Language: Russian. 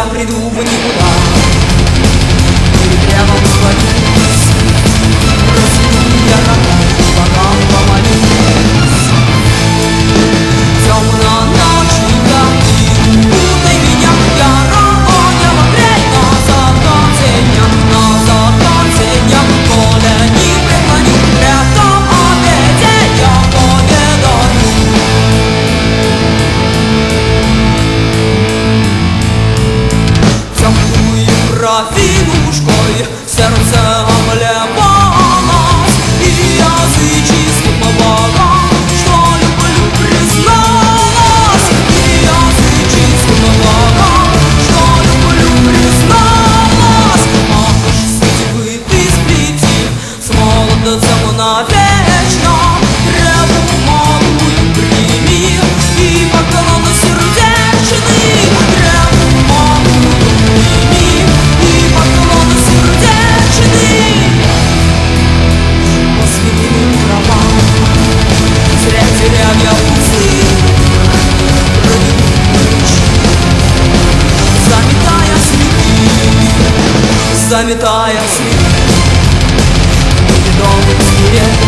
приду в никуда. Перед древом схватись, разведу я рога, богам помолюсь. Темно ночи гони, утай меня, я рогоня вогреть на закате дня, коля не преклони, рядом обеде я поведаю. Темную кровинушкой сердце обливалось, и языческим богам, что люблю, призналась. И языческим богам, что люблю, призналась. Ах уж судьбы ты сплети с молодцем навечно, древу молодую прими и поклон сердечный. Древу молодую прими и поклон сердечный. Посветлым травам зря деревья кусты проведут лучи, заметая следы, заметая следы. Неведомых зверей